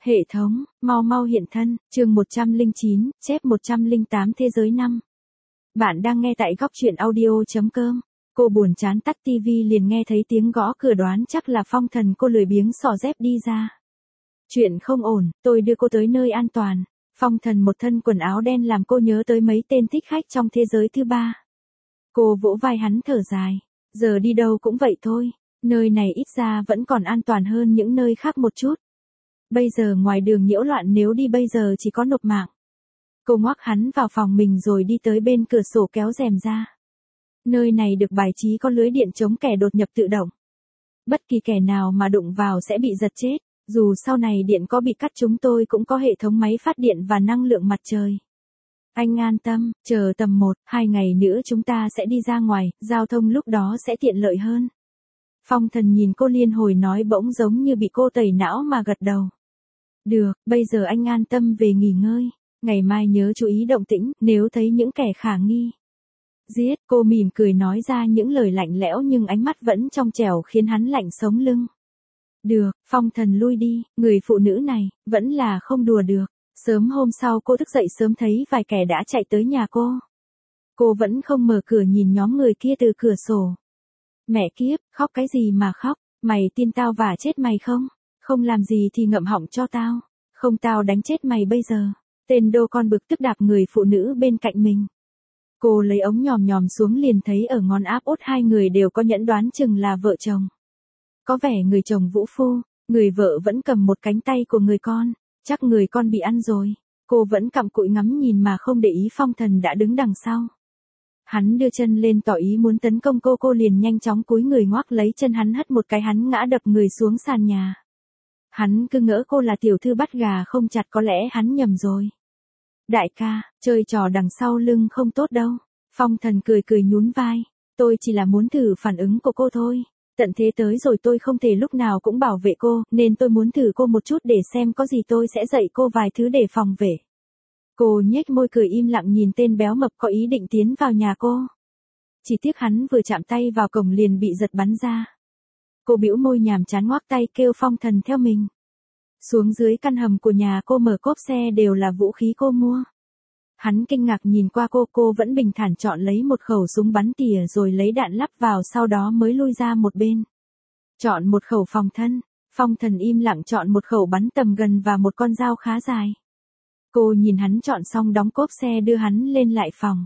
Hệ thống, mau mau hiện thân, chương 109, chép 108 thế giới 5. Bạn đang nghe tại góc truyện audio.com. Cô buồn chán tắt tivi liền nghe thấy tiếng gõ cửa, đoán chắc là Phong Thần. Cô lười biếng xỏ dép đi ra. Chuyện không ổn, tôi đưa cô tới nơi an toàn. Phong Thần một thân quần áo đen làm cô nhớ tới mấy tên thích khách trong thế giới thứ ba. Cô vỗ vai hắn thở dài. Giờ đi đâu cũng vậy thôi, nơi này ít ra vẫn còn an toàn hơn những nơi khác một chút. Bây giờ ngoài đường nhiễu loạn, nếu đi bây giờ chỉ có nộp mạng. Cô ngoắc hắn vào phòng mình rồi đi tới bên cửa sổ kéo rèm ra. Nơi này được bài trí có lưới điện chống kẻ đột nhập tự động. Bất kỳ kẻ nào mà đụng vào sẽ bị giật chết, dù sau này điện có bị cắt chúng tôi cũng có hệ thống máy phát điện và năng lượng mặt trời. Anh an tâm, chờ tầm 1-2 ngày nữa chúng ta sẽ đi ra ngoài, giao thông lúc đó sẽ tiện lợi hơn. Phong Thần nhìn cô liên hồi nói bỗng giống như bị cô tẩy não mà gật đầu. Được, bây giờ anh an tâm về nghỉ ngơi, ngày mai nhớ chú ý động tĩnh, nếu thấy những kẻ khả nghi. Giết, cô mỉm cười nói ra những lời lạnh lẽo nhưng ánh mắt vẫn trong trẻo khiến hắn lạnh sống lưng. Được, Phong Thần lui đi, người phụ nữ này, vẫn là không đùa được. Sớm hôm sau cô thức dậy sớm thấy vài kẻ đã chạy tới nhà cô. Cô vẫn không mở cửa nhìn nhóm người kia từ cửa sổ. Mẹ kiếp, khóc cái gì mà khóc, mày tin tao vả chết mày không? Không làm gì thì ngậm họng cho tao, không tao đánh chết mày bây giờ. Tên đô con bực tức đạp người phụ nữ bên cạnh mình. Cô lấy ống nhòm nhòm xuống liền thấy ở ngón áp út hai người đều có nhẫn, đoán chừng là vợ chồng. Có vẻ người chồng vũ phu, người vợ vẫn cầm một cánh tay của người con, chắc người con bị ăn rồi. Cô vẫn cặm cụi ngắm nhìn mà không để ý Phong Thần đã đứng đằng sau. Hắn đưa chân lên tỏ ý muốn tấn công cô liền nhanh chóng cúi người ngoắc lấy chân hắn, hất một cái hắn ngã đập người xuống sàn nhà. Hắn cứ ngỡ cô là tiểu thư bắt gà không chặt, có lẽ hắn nhầm rồi. Đại ca, chơi trò đằng sau lưng không tốt đâu. Phong Thần cười cười nhún vai. Tôi chỉ là muốn thử phản ứng của cô thôi. Tận thế tới rồi tôi không thể lúc nào cũng bảo vệ cô, nên tôi muốn thử cô một chút để xem có gì tôi sẽ dạy cô vài thứ để phòng vệ. Cô nhếch môi cười im lặng nhìn tên béo mập có ý định tiến vào nhà cô. Chỉ tiếc hắn vừa chạm tay vào cổng liền bị giật bắn ra. Cô bĩu môi nhàm chán ngoắc tay kêu Phong Thần theo mình. Xuống dưới căn hầm của nhà cô mở cốp xe đều là vũ khí cô mua. Hắn kinh ngạc nhìn qua cô vẫn bình thản chọn lấy một khẩu súng bắn tỉa rồi lấy đạn lắp vào, sau đó mới lui ra một bên. Chọn một khẩu phòng thân, Phong Thần im lặng chọn một khẩu bắn tầm gần và một con dao khá dài. Cô nhìn hắn chọn xong đóng cốp xe đưa hắn lên lại phòng.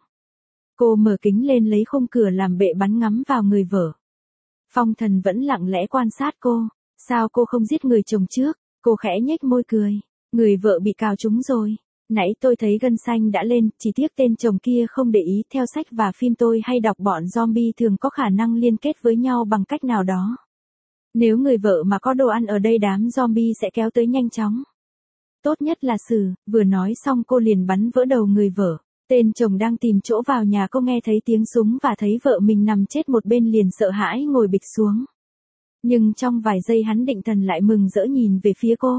Cô mở kính lên lấy khung cửa làm bệ bắn ngắm vào người vợ. Phong Thần vẫn lặng lẽ quan sát cô. Sao cô không giết người chồng trước? Cô khẽ nhếch môi cười. Người vợ bị cào trúng rồi. Nãy tôi thấy gân xanh đã lên, chỉ tiếc tên chồng kia không để ý. Theo sách và phim tôi hay đọc, bọn zombie thường có khả năng liên kết với nhau bằng cách nào đó. Nếu người vợ mà có đồ ăn ở đây, đám zombie sẽ kéo tới nhanh chóng. Tốt nhất là xử. Vừa nói xong cô liền bắn vỡ đầu người vợ. Tên chồng đang tìm chỗ vào nhà cô nghe thấy tiếng súng và thấy vợ mình nằm chết một bên liền sợ hãi ngồi bịch xuống. Nhưng trong vài giây hắn định thần lại, mừng rỡ nhìn về phía cô.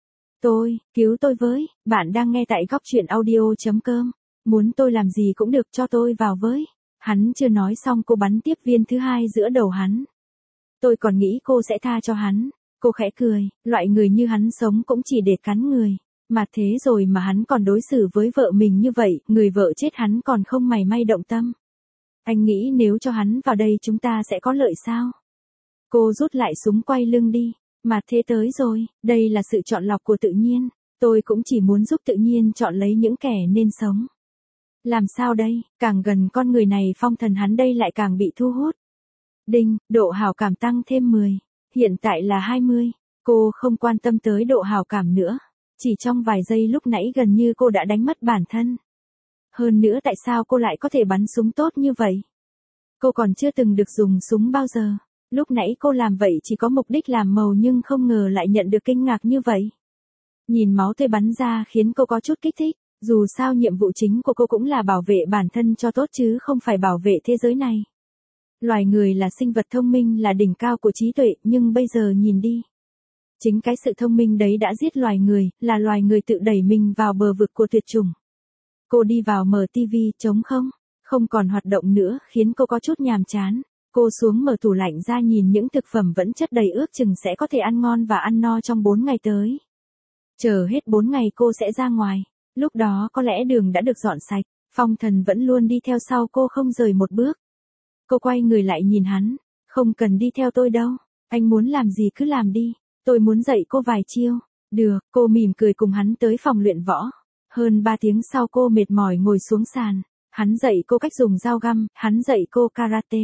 Cứu tôi với, bạn đang nghe tại góc truyện audio.com. Muốn tôi làm gì cũng được, cho tôi vào với. Hắn chưa nói xong cô bắn tiếp viên thứ hai giữa đầu hắn. Tôi còn nghĩ cô sẽ tha cho hắn. Cô khẽ cười, loại người như hắn sống cũng chỉ để cắn người. Mà thế rồi mà hắn còn đối xử với vợ mình như vậy, người vợ chết hắn còn không mảy may động tâm. Anh nghĩ nếu cho hắn vào đây chúng ta sẽ có lợi sao? Cô rút lại súng quay lưng đi. Mà thế tới rồi, đây là sự chọn lọc của tự nhiên. Tôi cũng chỉ muốn giúp tự nhiên chọn lấy những kẻ nên sống. Làm sao đây, càng gần con người này Phong Thần hắn đây lại càng bị thu hút. Đinh, độ hảo cảm tăng thêm 10. Hiện tại là 20. Cô không quan tâm tới độ hảo cảm nữa. Chỉ trong vài giây lúc nãy gần như cô đã đánh mất bản thân. Hơn nữa tại sao cô lại có thể bắn súng tốt như vậy? Cô còn chưa từng được dùng súng bao giờ. Lúc nãy cô làm vậy chỉ có mục đích làm màu nhưng không ngờ lại nhận được kinh ngạc như vậy. Nhìn máu tươi bắn ra khiến cô có chút kích thích. Dù sao nhiệm vụ chính của cô cũng là bảo vệ bản thân cho tốt chứ không phải bảo vệ thế giới này. Loài người là sinh vật thông minh, là đỉnh cao của trí tuệ, nhưng bây giờ nhìn đi. Chính cái sự thông minh đấy đã giết loài người, là loài người tự đẩy mình vào bờ vực của tuyệt chủng. Cô đi vào mở tivi, trống không còn hoạt động nữa, khiến cô có chút nhàm chán. Cô xuống mở tủ lạnh ra nhìn những thực phẩm vẫn chất đầy, ước chừng sẽ có thể ăn ngon và ăn no trong 4 ngày tới. Chờ hết 4 ngày cô sẽ ra ngoài. Lúc đó có lẽ đường đã được dọn sạch. Phong Thần vẫn luôn đi theo sau cô không rời một bước. Cô quay người lại nhìn hắn. Không cần đi theo tôi đâu. Anh muốn làm gì cứ làm đi. Tôi muốn dạy cô vài chiêu. Được, cô mỉm cười cùng hắn tới phòng luyện võ. Hơn 3 tiếng sau cô mệt mỏi ngồi xuống sàn. Hắn dạy cô cách dùng dao găm, hắn dạy cô karate.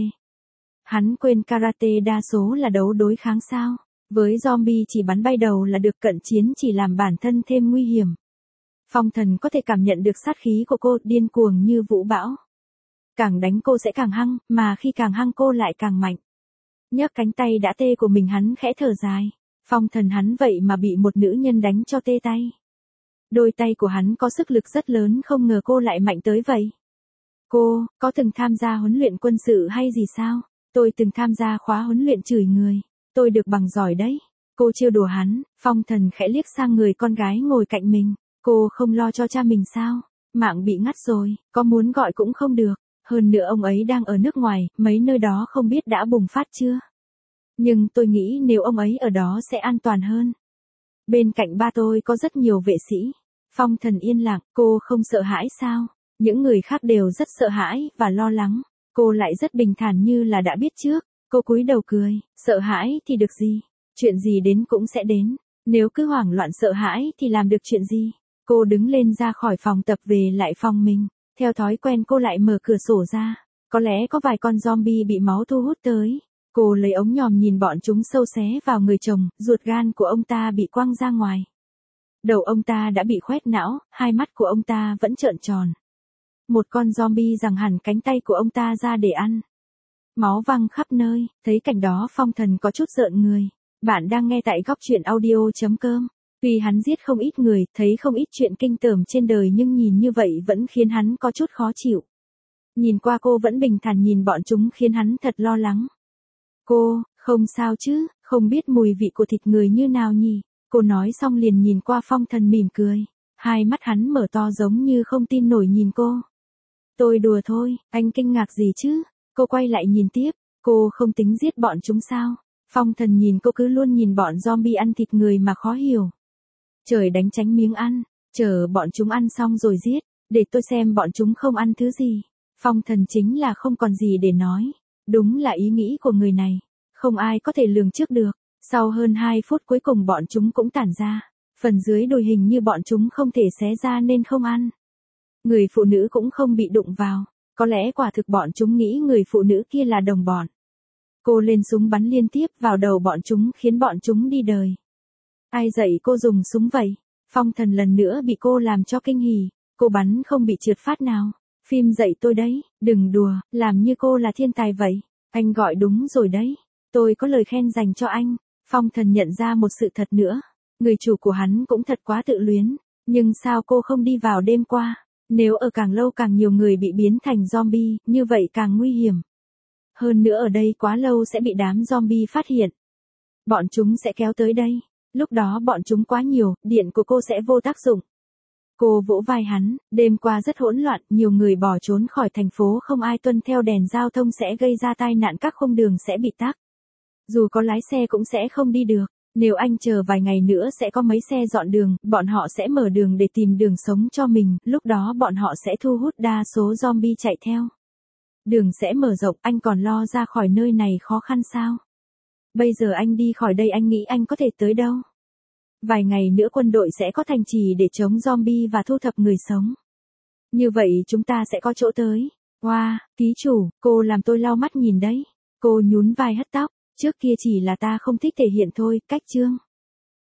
Hắn quên karate đa số là đấu đối kháng sao. Với zombie chỉ bắn bay đầu là được, cận chiến chỉ làm bản thân thêm nguy hiểm. Phong Thần có thể cảm nhận được sát khí của cô điên cuồng như vũ bão. Càng đánh cô sẽ càng hăng, mà khi càng hăng cô lại càng mạnh. Nhấc cánh tay đã tê của mình hắn khẽ thở dài. Phong Thần hắn vậy mà bị một nữ nhân đánh cho tê tay. Đôi tay của hắn có sức lực rất lớn, không ngờ cô lại mạnh tới vậy. Cô, có từng tham gia huấn luyện quân sự hay gì sao? Tôi từng tham gia khóa huấn luyện chửi người. Tôi được bằng giỏi đấy. Cô trêu đùa hắn. Phong Thần khẽ liếc sang người con gái ngồi cạnh mình. Cô không lo cho cha mình sao? Mạng bị ngắt rồi, có muốn gọi cũng không được. Hơn nữa ông ấy đang ở nước ngoài, mấy nơi đó không biết đã bùng phát chưa. Nhưng tôi nghĩ nếu ông ấy ở đó sẽ an toàn hơn. Bên cạnh ba tôi có rất nhiều vệ sĩ. Phong Thần yên lặng, cô không sợ hãi sao? Những người khác đều rất sợ hãi và lo lắng. Cô lại rất bình thản như là đã biết trước. Cô cúi đầu cười, sợ hãi thì được gì? Chuyện gì đến cũng sẽ đến. Nếu cứ hoảng loạn sợ hãi thì làm được chuyện gì? Cô đứng lên ra khỏi phòng tập về lại phòng mình. Theo thói quen cô lại mở cửa sổ ra. Có lẽ có vài con zombie bị máu thu hút tới. Cô lấy ống nhòm nhìn bọn chúng sâu xé vào người chồng, ruột gan của ông ta bị quăng ra ngoài. Đầu ông ta đã bị khoét não, hai mắt của ông ta vẫn trợn tròn. Một con zombie giằng hẳn cánh tay của ông ta ra để ăn. Máu văng khắp nơi, thấy cảnh đó Phong Thần có chút rợn người. Bạn đang nghe tại góc truyện audio.com. Tuy hắn giết không ít người, thấy không ít chuyện kinh tởm trên đời nhưng nhìn như vậy vẫn khiến hắn có chút khó chịu. Nhìn qua cô vẫn bình thản nhìn bọn chúng khiến hắn thật lo lắng. Cô, không sao chứ, không biết mùi vị của thịt người như nào nhỉ? Cô nói xong liền nhìn qua Phong Thần mỉm cười. Hai mắt hắn mở to giống như không tin nổi nhìn cô. Tôi đùa thôi, anh kinh ngạc gì chứ? Cô quay lại nhìn tiếp, cô không tính giết bọn chúng sao? Phong Thần nhìn cô cứ luôn nhìn bọn zombie ăn thịt người mà khó hiểu. Trời đánh tránh miếng ăn, chờ bọn chúng ăn xong rồi giết, để tôi xem bọn chúng không ăn thứ gì. Phong Thần chính là không còn gì để nói. Đúng là ý nghĩ của người này, không ai có thể lường trước được. Sau hơn 2 phút cuối cùng bọn chúng cũng tản ra. Phần dưới đùi hình như bọn chúng không thể xé ra nên không ăn. Người phụ nữ cũng không bị đụng vào. Có lẽ quả thực bọn chúng nghĩ người phụ nữ kia là đồng bọn. Cô lên súng bắn liên tiếp vào đầu bọn chúng khiến bọn chúng đi đời. Ai dạy cô dùng súng vậy? Phong Thần lần nữa bị cô làm cho kinh hỉ. Cô bắn không bị trượt phát nào. Phim dạy tôi đấy, đừng đùa, làm như cô là thiên tài vậy. Anh gọi đúng rồi đấy. Tôi có lời khen dành cho anh. Phong Thần nhận ra một sự thật nữa. Người chủ của hắn cũng thật quá tự luyến. Nhưng sao cô không đi vào đêm qua? Nếu ở càng lâu càng nhiều người bị biến thành zombie, như vậy càng nguy hiểm. Hơn nữa ở đây quá lâu sẽ bị đám zombie phát hiện. Bọn chúng sẽ kéo tới đây. Lúc đó bọn chúng quá nhiều, điện của cô sẽ vô tác dụng. Cô vỗ vai hắn, đêm qua rất hỗn loạn, nhiều người bỏ trốn khỏi thành phố, không ai tuân theo đèn giao thông sẽ gây ra tai nạn, các khung đường sẽ bị tắc. Dù có lái xe cũng sẽ không đi được. Nếu anh chờ vài ngày nữa sẽ có mấy xe dọn đường, bọn họ sẽ mở đường để tìm đường sống cho mình, lúc đó bọn họ sẽ thu hút đa số zombie chạy theo. Đường sẽ mở rộng, anh còn lo ra khỏi nơi này khó khăn sao? Bây giờ anh đi khỏi đây anh nghĩ anh có thể tới đâu? Vài ngày nữa quân đội sẽ có thành trì để chống zombie và thu thập người sống. Như vậy chúng ta sẽ có chỗ tới. Wow, ký chủ, cô làm tôi lau mắt nhìn đấy. Cô nhún vai hất tóc, trước kia chỉ là ta không thích thể hiện thôi, cách chương.